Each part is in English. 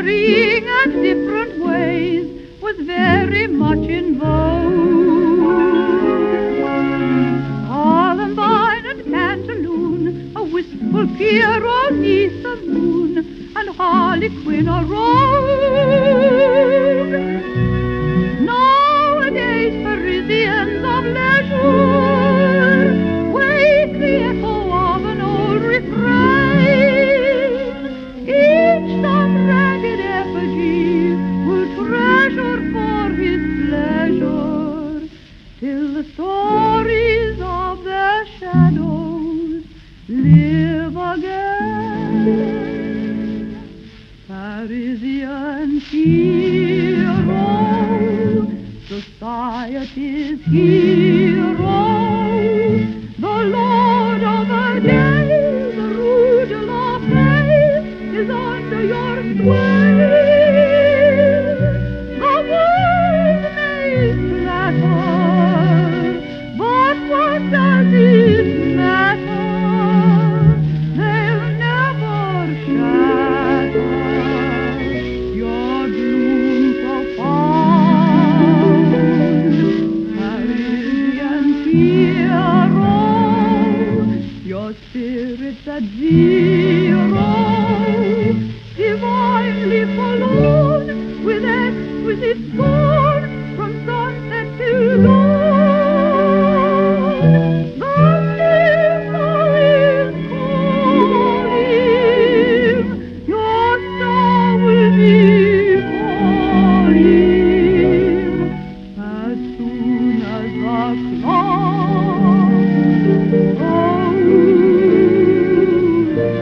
varying at different ways, was very much in vogue. Columbine and Pantaloon, a wistful Pierrot neath the moon, and Harley Quinn a rogue. Nowadays Parisians of leisure wake the echo of an old refrain. Each some ragged effigy will treasure for his pleasure, till the stories of their shadows live again. Parisian hero, society's hero, the lord of a day, the Rue de la Paix is under your sway. The world may flatter, but what does it matter? They'll never shatter your gloom profound. Parisian hero, your spirit's at zero, divinely forlorn, with exquisite scorn, from sunset till dawn. The river is calling, your star will be falling as soon as the clock goes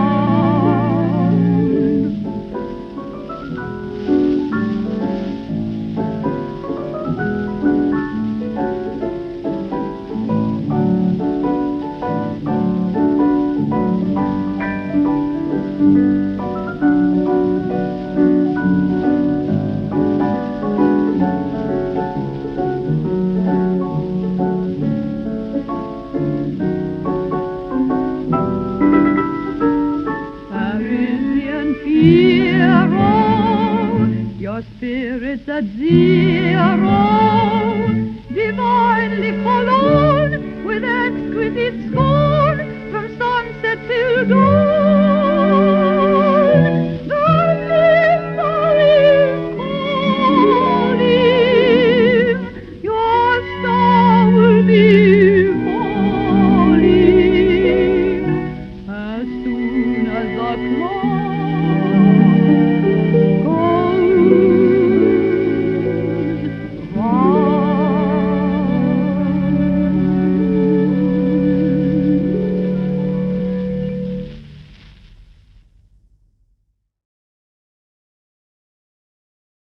Parisian hero, your spirit's at zero, divinely forlorn, with exquisite scorn, from sunset till dawn.